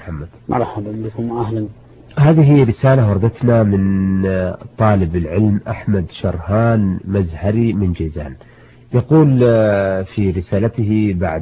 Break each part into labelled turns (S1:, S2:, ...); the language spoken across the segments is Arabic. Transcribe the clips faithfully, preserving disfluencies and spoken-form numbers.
S1: محمد.
S2: مرحبا بكم أهلا.
S1: هذه رسالة وردتنا من طالب العلم أحمد شرهان مزهري من جيزان. يقول في رسالته بعد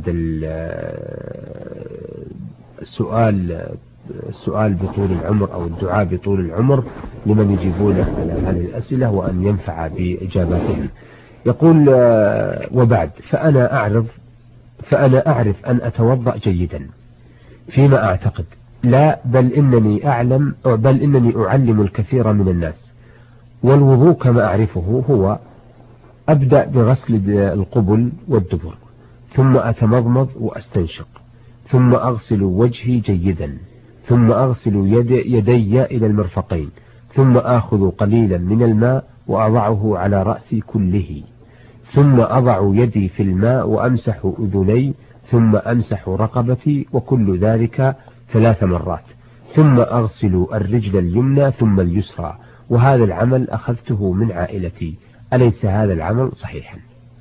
S1: السؤال السؤال بطول العمر أو الدعاء بطول العمر لمن يجيبونه على هذه الأسئلة وأن ينفع بإجاباتهم، يقول وبعد فأنا أعرف فأنا أعرف أن أتوضأ جيدا فيما أعتقد، لا بل إنني أعلم بل إنني أعلم الكثير من الناس. والوضوء كما أعرفه هو أبدأ بغسل القبل والدبر، ثم أتمضمض وأستنشق، ثم أغسل وجهي جيدا، ثم أغسل يدي, يدي إلى المرفقين، ثم آخذ قليلا من الماء وأضعه على رأسي كله، ثم أضع يدي في الماء وأمسح أذني، ثم أمسح رقبتي، وكل ذلك ثلاث مرات، ثم أغسل الرجل اليمنى ثم اليسرى. وهذا العمل أخذته من عائلتي، أليس هذا العمل صحيحا؟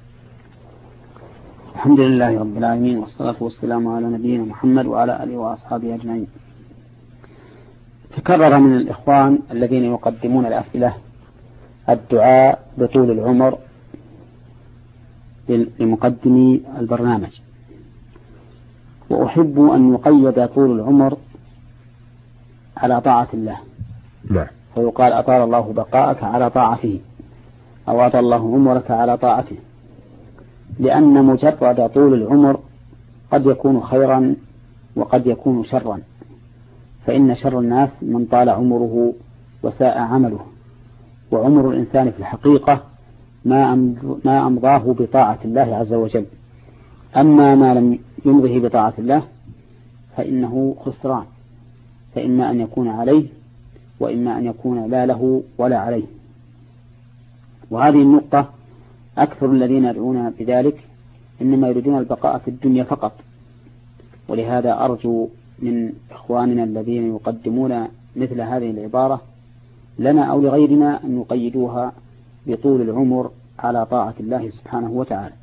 S2: الحمد لله رب العالمين، والصلاة والسلام على نبينا محمد وعلى آله وأصحابه أجمعين. تكرر من الإخوان الذين يقدمون الأسئلة الدعاء بطول العمر لمقدمي البرنامج، وأحب أن يقيد طول العمر على طاعة الله.
S1: نعم.
S2: فيقال أطال الله بقاءك على طاعته، أو أطال الله عمرك على طاعته، لأن مجرد طول العمر قد يكون خيرا وقد يكون شرا، فإن شر الناس من طال عمره وساء عمله، وعمر الإنسان في الحقيقة ما أمضاه بطاعة الله عز وجل. أما ما لم يمضه بطاعة الله فإنه خسران، فإما أن يكون عليه وإما أن يكون لا له ولا عليه. وهذه النقطة أكثر الذين يدعون بذلك إنما يريدون البقاء في الدنيا فقط، ولهذا أرجو من إخواننا الذين يقدمون مثل هذه العبارة لنا أو لغيرنا أن يقيدوها بطول العمر على طاعة الله سبحانه وتعالى.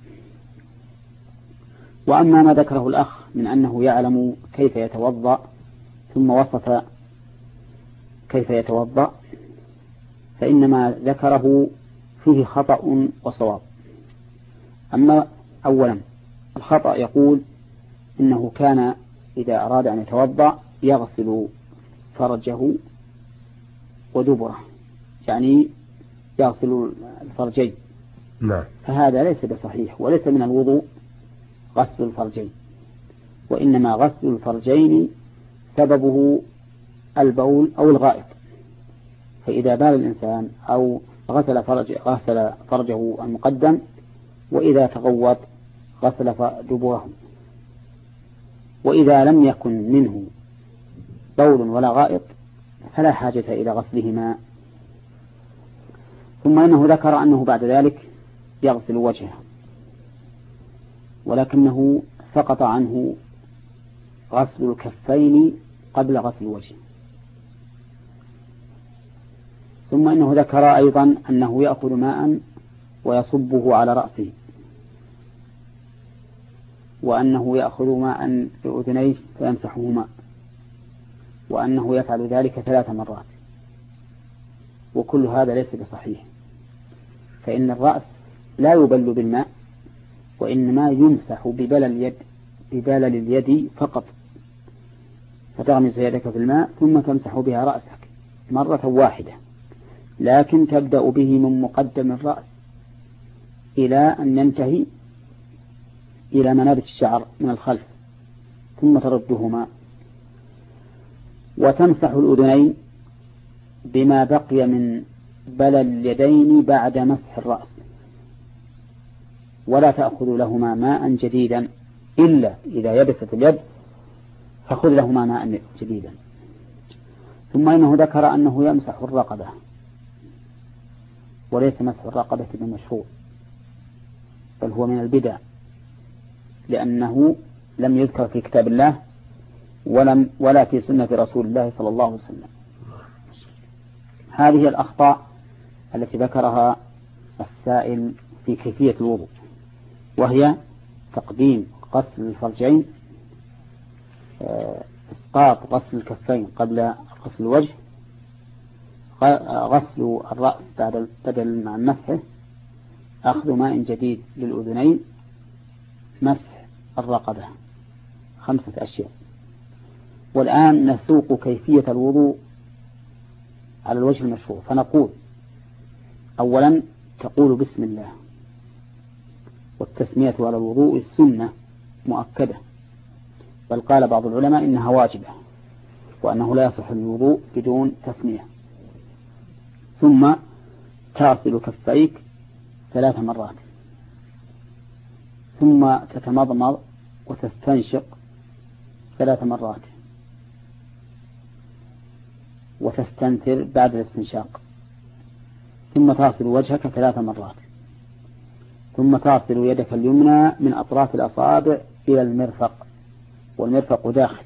S2: وأما ما ذكره الأخ من أنه يعلم كيف يتوضأ ثم وصف كيف يتوضأ، فإنما ذكره فيه خطأ وصواب. أما أولا الخطأ يقول إنه كان إذا أراد أن يتوضأ يغسل فرجه ودبره، يعني يغسل الفرجين.
S1: نعم.
S2: فهذا ليس بصحيح، وليس من الوضوء غسل الفرجين، وإنما غسل الفرجين سببه البول أو الغائط. فإذا بال الإنسان أو غسل فرج غسل فرجه المقدم، وإذا تغوط غسل دبره. وإذا لم يكن منه بول ولا غائط فلا حاجة إلى غسلهما. ثم إنه ذكر أنه بعد ذلك يغسل وجهه، ولكنه سقط عنه غسل الكفين قبل غسل الوجه. ثم إنه ذكر أيضا أنه يأخذ ماء ويصبه على رأسه، وأنه يأخذ ماء بأذنيه فيمسحهما، وأنه يفعل ذلك ثلاث مرات. وكل هذا ليس بصحيح، فإن الرأس لا يبل بالماء، وإنما يمسح ببلل اليد ببلل اليد فقط، فتغمس يدك في الماء ثم تمسح بها رأسك مرة واحدة، لكن تبدأ به من مقدم الرأس إلى أن ينتهي إلى منابت الشعر من الخلف، ثم تردهما، وتمسح الأذنين بما بقي من بلل اليدين بعد مسح الرأس، ولا تأخذ لهما ماء جديدا إلا إذا يبست اليد فخذ لهما ماء جديدا. ثم إنه ذكر أنه يمسح الرقبة، وليس مسح الرقبة بمشروع، بل هو من البدع، لأنه لم يذكر في كتاب الله ولم ولا في سنة رسول الله صلى الله عليه وسلم. هذه الأخطاء التي ذكرها السائل في كيفية الوضوء، وهي تقديم غسل الفرجين إسقاط غسل الكفين قبل غسل الوجه، غسل الرأس بعد بدل مع مسحه، أخذ ماء جديد للأذنين، مسح الرقبة. خمسة أشياء. والآن نسوق كيفية الوضوء على الوجه المشروع. فنقول أولا تقول بسم الله، والتسمية على الوضوء السنة مؤكدة، بل قال بعض العلماء إنها واجبة وأنه لا يصح الوضوء بدون تسمية. ثم تغسل كفيك ثلاث مرات، ثم تتمضمض وتستنشق ثلاث مرات، وتستنثر بعد الاستنشاق، ثم تغسل وجهك ثلاث مرات، ثم تغسل يدك اليمنى من أطراف الأصابع إلى المرفق، والمرفق داخل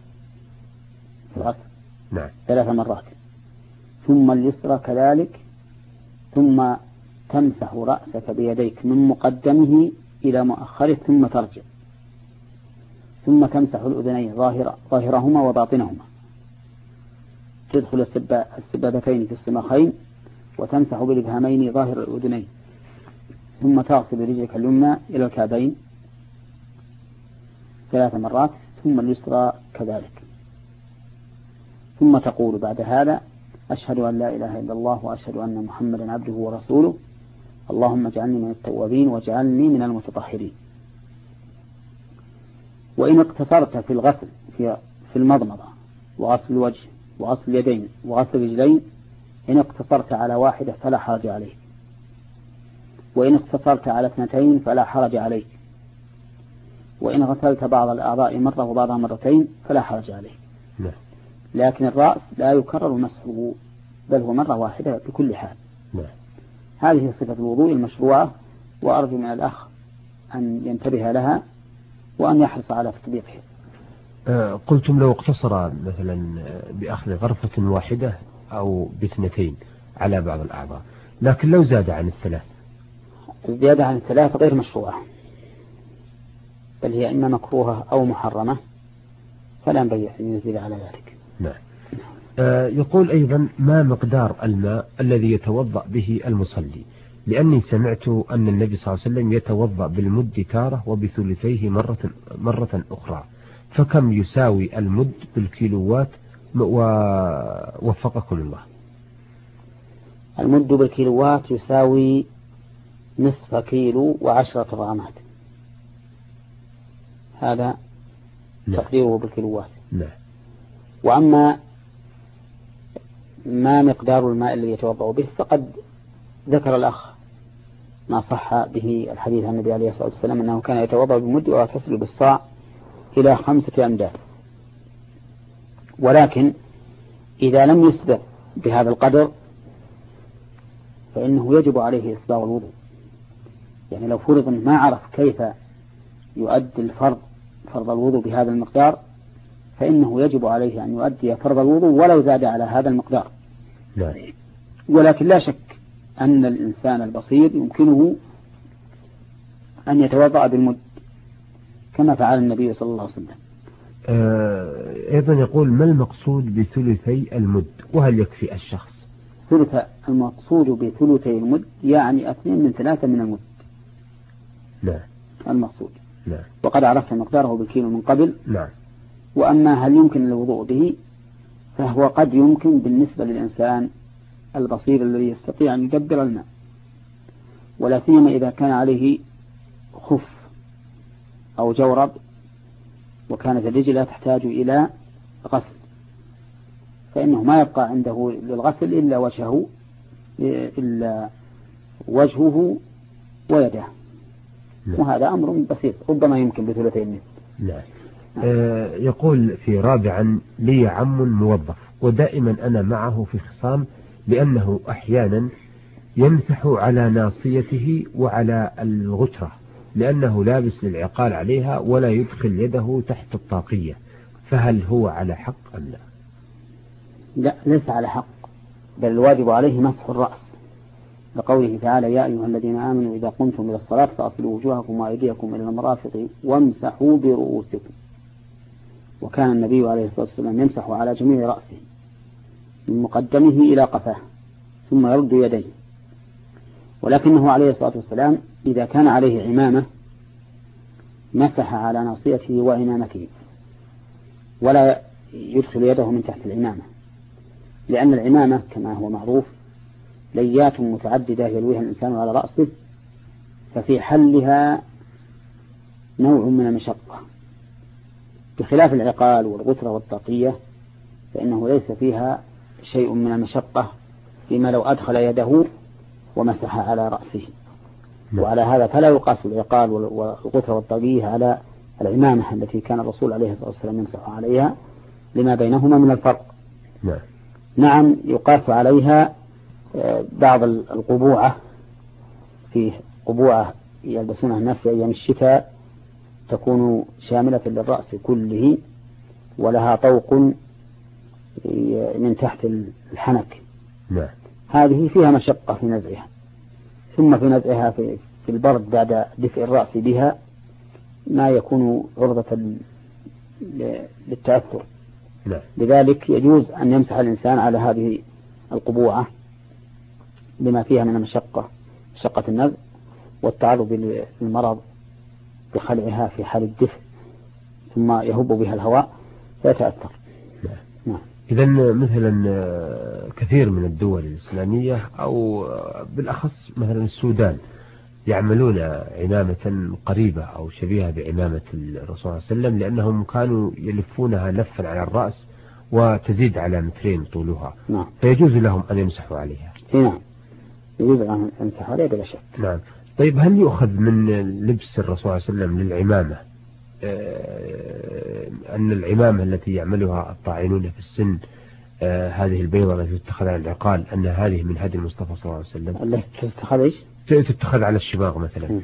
S1: نعم.
S2: ثلاث مرات، ثم اليسرى كذلك، ثم تمسح رأسك بيديك من مقدمه إلى مؤخره ثم ترجع، ثم تمسح الأذنين ظاهر ظاهرهما وباطنهما، تدخل السبابتين في السماخين وتمسح بالإبهامين ظاهر الأذنين، ثم تغسل رجلك اليمنى إلى الكعبين ثلاث مرات، ثم اليسرى كذلك، ثم تقول بعد هذا أشهد أن لا إله إلا الله وأشهد أن محمدا عبده ورسوله، اللهم اجعلني من التوابين واجعلني من المتطهرين. وإن اقتصرت في الغسل في في المضمضة وغسل الوجه وغسل اليدين وغسل الرجلين، إن اقتصرت على واحدة فلا حرج عليك، وإن اقتصرت على اثنتين فلا حرج عليك، وإن غسلت بعض الأعضاء مرة وبعضها مرتين فلا حرج عليك.
S1: نعم.
S2: لكن الرأس لا يكرر مسحه، بل هو مرة واحدة بكل حال.
S1: نعم.
S2: هذه صفة الوضوء المشروعة، وأرجو من الأخ أن ينتبه لها وأن يحرص على تطبيقها.
S1: أه قلتم لو اقتصر مثلا بأخذ غرفة واحدة أو باثنتين على بعض الأعضاء، لكن لو زاد عن الثلاث؟
S2: الزيادة عن الثلاث غير مشروعة، بل هي إما مكروهة أو محرمة، فلا ينبغي أن ينزل على ذلك.
S1: نعم. أه يقول أيضا ما مقدار الماء الذي يتوضأ به المصلي؟ لأني سمعت أن النبي صلى الله عليه وسلم يتوضأ بالمد تارة وبثلثيه مرة, مرة أخرى، فكم يساوي المد بالكيلوات ووفقكم الله؟
S2: المد بالكيلوات يساوي نصف كيلو وعشرة غرامات، هذا
S1: نعم.
S2: تقديره بالكيلوات.
S1: نعم.
S2: وأما ما مقدار الماء الذي يتوضأ به فقد ذكر الأخ ما صح به الحديث عن النبي عليه الصلاة والسلام أنه كان يتوضأ بالمد ويغتسل بالصاع إلى خمسة أمداد. ولكن إذا لم يسبق بهذا القدر فإنه يجب عليه إسباغ الوضوء. يعني لو فرض ما عرف كيف يؤدي الفرض فرض الوضوء بهذا المقدار، فإنه يجب عليه أن يؤدي فرض الوضوء ولو زاد على هذا المقدار.
S1: لا.
S2: ولكن لا شك أن الإنسان البصير يمكنه أن يتوضأ بالمد كما فعل النبي صلى الله عليه وسلم.
S1: آه أيضا يقول ما المقصود بثلثي المد، وهل يكفي الشخص؟
S2: ثلث المقصود بثلثي المد يعني اثنين من ثلاثة من المد.
S1: نعم.
S2: المقصود.
S1: نعم.
S2: وقد عرفت مقداره بالكيلو من قبل.
S1: نعم.
S2: وأما هل يمكن الوضوء به، فهو قد يمكن بالنسبة للإنسان البصير الذي يستطيع أن يدبر الماء، ولا سيما إذا كان عليه خف أو جورب وكانت الرجل لا تحتاج إلى غسل، فإنه ما يبقى عنده للغسل إلا وجهه إلا وجهه ويده.
S1: نعم.
S2: وهذا أمر بسيط ربما يمكن بثلثي المد.
S1: نعم. آه يقول في رابعا لي عم موظف ودائما أنا معه في خصام، لأنه أحيانا يمسح على ناصيته وعلى الغترة لأنه لابس للعقال عليها ولا يدخل يده تحت الطاقية، فهل هو على حق أم لا؟
S2: لا، ليس على حق، بل الواجب عليه مسح الرأس، لقوله تعالى يا أيها الذين آمنوا إذا قمتم إلى الصلاة فأصلوا وجوهكم وأيديكم إلى المرافق وامسحوا برؤوسكم. وكان النبي عليه الصلاة والسلام يمسح على جميع رأسه من مقدمه إلى قفاه ثم يرد يديه، ولكنه عليه الصلاة والسلام إذا كان عليه عمامة مسح على ناصيته وعمامته ولا يدخل يده من تحت العمامة، لأن العمامة كما هو معروف ليات متعددة يلويها الإنسان على رأسه، ففي حلها نوع من المشقة، بخلاف العقال والغترة والطاقية فإنه ليس فيها شيء من المشقة فيما لو أدخل يده ومسح على رأسه. وعلى هذا فلا يقاس العقال والغترة والطاقية على العمامة التي كان الرسول عليه الصلاة والسلام يمسح عليها لما بينهما من الفرق.
S1: نعم,
S2: نعم يقاس عليها بعض القبوعة، في قبوعة يلبسونها الناس في أيام الشتاء تكون شاملة للرأس كله ولها طوق من تحت الحنك.
S1: نعم.
S2: هذه فيها مشقة في نزعها، ثم في نزعها في, في البرد بعد دفء الرأس بها ما يكون عرضة للتأثر.
S1: نعم.
S2: لذلك يجوز أن يمسح الإنسان على هذه القبوعة بما فيها من المشقة، مشقة النزع والتعرض للمرض بخلعها في حال الدفء ثم يهب بها الهواء فيتأثر.
S1: نعم.
S2: نعم.
S1: إذن مثلا كثير من الدول الإسلامية أو بالأخص مثلا السودان يعملون عمامة قريبة أو شبيهة بعمامة الرسول صلى الله عليه وسلم، لأنهم كانوا يلفونها لفا على الرأس وتزيد على مترين طولها.
S2: نعم.
S1: فيجوز لهم أن يمسحوا عليها.
S2: نعم يجوز أن يمسحوا عليها بلا شك.
S1: نعم. طيب هل يؤخذ من لبس الرسول صلى الله عليه وسلم للعمامة أن العمامة التي يعملها الطاعنون في السن هذه البيضة التي تتخذ على العقال أن هذه من هدي المصطفى صلى الله عليه وسلم؟
S2: التي تتخذ إيش؟
S1: تتخذ على الشباغ مثلا.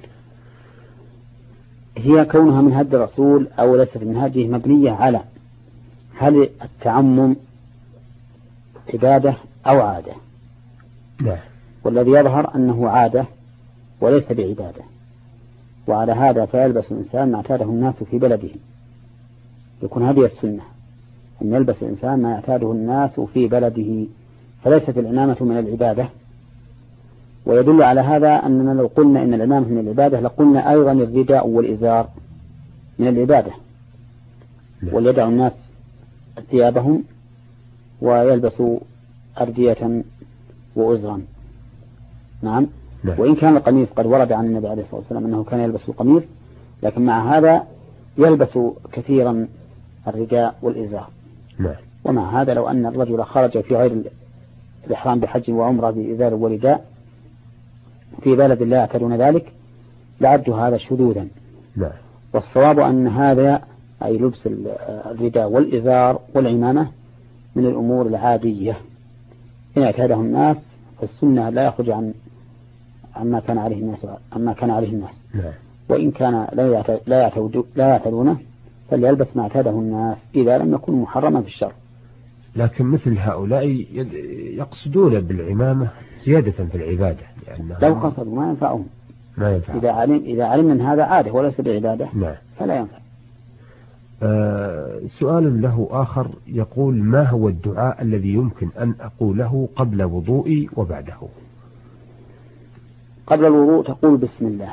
S2: هي كونها من هدي الرسول أو ليست من هديه مبنية على هل التعمم عبادة أو عادة.
S1: نعم.
S2: والذي يظهر أنه عادة وليس بعبادة، وعلى هذا فيلبس الإنسان ما اعتاده الناس في بلده، يكون هذه السنة أن يلبس الإنسان ما اعتاده الناس في بلده، فليست العمامة من العبادة. ويدل على هذا أننا لو قلنا إن العمامة من العبادة لقلنا أيضا الرداء والإزار من العبادة، وليدع الناس ثيابهم ويلبسوا أردية وأزرا. نعم.
S1: نعم.
S2: وإن كان القميص قد ورد عن النبي عليه الصلاة والسلام أنه كان يلبس القميص، لكن مع هذا يلبس كثيرا الرداء والإزار.
S1: نعم.
S2: ومع هذا لو أن الرجل خرج في غير الإحرام بحج وعمرة بإزار ورداء في بلد لا يعتادون ذلك لعد هذا شذوذا.
S1: نعم.
S2: والصواب أن هذا أي لبس الرداء والإزار والعمامة من الأمور العادية إن اعتاده الناس، فالسنة لا يخرج عن عما كان عليه الناس عما كان عليه الناس.
S1: نعم.
S2: وإن كان لا يعتاد لا يعتادونه فليلبس ما اعتاده الناس إذا لم يكن محرما في الشرع.
S1: لكن مثل هؤلاء يقصدون بالعمامة زيادة في العبادة،
S2: يعني لو قصدوا ما ينفعهم.
S1: ما ينفع.
S2: إذا علم إذا علمنا أن هذا عادة وليس بعبادة.
S1: نعم.
S2: فلا ينفع.
S1: آه سؤال له آخر يقول: ما هو الدعاء الذي يمكن أن أقوله قبل وضوئي وبعده؟
S2: قبل الوضوء تقول بسم الله،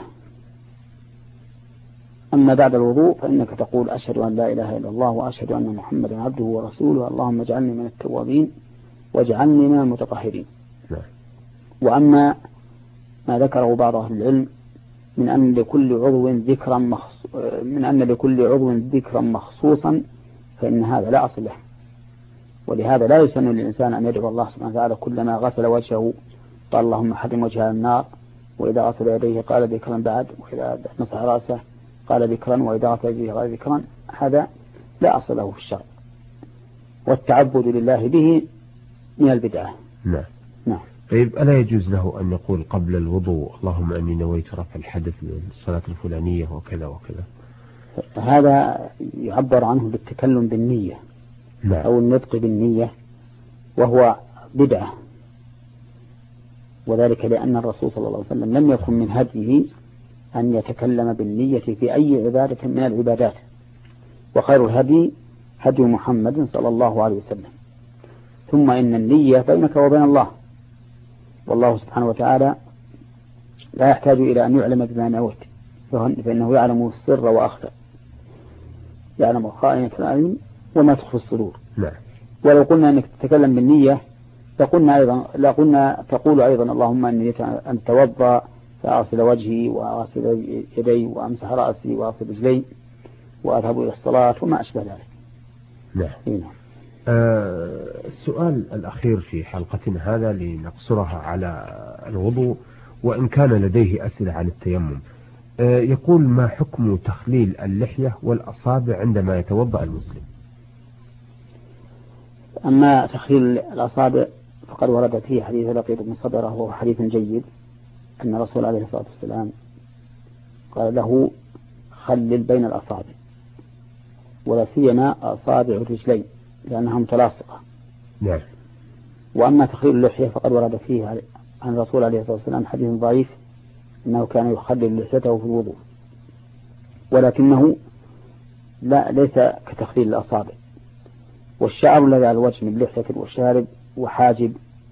S2: أما بعد الوضوء فإنك تقول أشهد أن لا إله إلا الله وأشهد أن محمدا عبده ورسوله، اللهم اجعلني من التوابين واجعلني من المتطهرين.
S1: نعم.
S2: وأما ما ذكره بعض أهل العلم من أن لكل عضو ذكرا مخصوص من أن لكل عضو ذكرا مخصوصا فإن هذا لا أصل له، ولهذا لا يسن للإنسان أن يدعو الله سبحانه وتعالى كلما غسل وجهه قال اللهم حرم وجهه النار، وإذا غسل يديه قال ذكرا بعد، وإذا مسح رأسه قال ذكرا، وإذا غسل يديه قال ذكرا. هذا لا أصل له في الشرع، والتعبد لله به من البدعة.
S1: نعم.
S2: نعم.
S1: طيب ألا يجوز له أن يقول قبل الوضوء اللهم أني نويت رفع الحدث من الصلاة الفلانية وكذا وكذا؟
S2: هذا يعبر عنه بالتكلم بالنية.
S1: نعم.
S2: أو النطق بالنية، وهو بدعة، وذلك لأن الرسول صلى الله عليه وسلم لم يكن من هديه أن يتكلم بالنية في أي عبادة من العبادات، وخير الهدي هدي محمد صلى الله عليه وسلم. ثم إن النية بينك وبين الله، والله سبحانه وتعالى لا يحتاج إلى أن يعلم بما نويت، فإنه يعلم السر وأخفى، يعلم خائنة الأعين وما تخفي الصدور.
S1: نعم.
S2: ولو قلنا أنك تتكلم بالنية فقلنا أيضا لا قلنا تقول أيضا اللهم إني أن توضأ فأغسل وجهي وأغسل يدي وأمسح رأسي وأغسل رجلي وأذهب إلى الصلاة وما أشبه ذلك.
S1: نعم.
S2: إيه.
S1: آه السؤال الأخير في حلقتنا هذا لنقصرها على الوضوء، وإن كان لديه أسئلة عن التيمم. آه يقول: ما حكم تخليل اللحية والأصابع عندما يتوضأ المسلم؟
S2: أما تخليل الأصابع فقد ورد فيه حديث لقيط بن صبرة وهو حديث جيد، أن الرسول عليه الصلاة والسلام قال له: خلل بين الأصابع، ولا سيما أصابع الرجلين لأنها متلاصقة.
S1: نعم.
S2: وأما تخليل اللحية فقد ورد فيه عن الرسول عليه الصلاة والسلام حديث ضعيف أنه كان يخلل لحيته في الوضوء، ولكنه لا ليس كتخليل الأصابع. والشعر الذي على الوجه من لحية وشارب وحاجب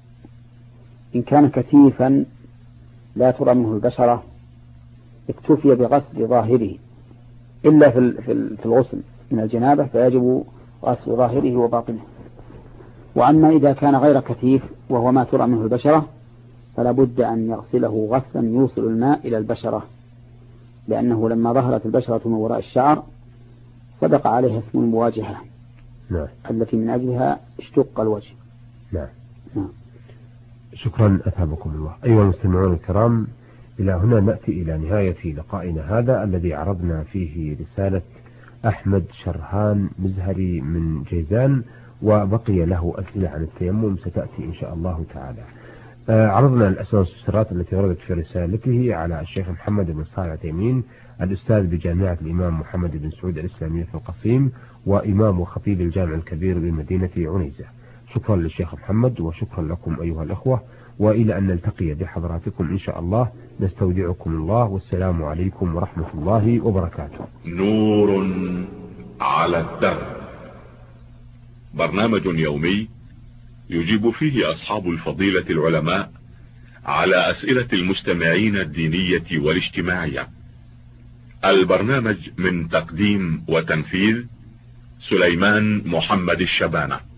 S2: إن كان كثيفا لا ترى منه البشرة اكتفي بغسل ظاهره، إلا في الغسل من الجنابة فيجب غسل ظاهره وباطنه. وأما إذا كان غير كثيف وهو ما ترى منه البشرة فلا بد أن يغسله غسلا يوصل الماء إلى البشرة، لأنه لما ظهرت البشرة من وراء الشعر صدق عليها اسم المواجهة.
S1: نعم.
S2: التي من أجلها اشتق الوجه.
S1: نعم.
S2: نعم.
S1: شكرا أثابكم الله. أيها المستمعون الكرام، إلى هنا نأتي إلى نهاية لقائنا هذا الذي عرضنا فيه رسالة أحمد شرهان مزهري من جيزان، وبقي له أسئلة عن التيمم ستأتي إن شاء الله تعالى. آه عرضنا الأسئلة والسؤالات التي وردت في رسالته على الشيخ محمد بن صالح العثيمين، الأستاذ بجامعة الإمام محمد بن سعود الإسلامية في القصيم، وإمام وخطيب الجامع الكبير بمدينة عنيزة. شكرا للشيخ محمد وشكرا لكم أيها الأخوة، وإلى أن نلتقي بحضراتكم إن شاء الله نستودعكم الله، والسلام عليكم ورحمة الله وبركاته.
S3: نور على الدرب، برنامج يومي يجيب فيه أصحاب الفضيلة العلماء على أسئلة المستمعين الدينية والاجتماعية. البرنامج من تقديم وتنفيذ سليمان محمد الشبانة.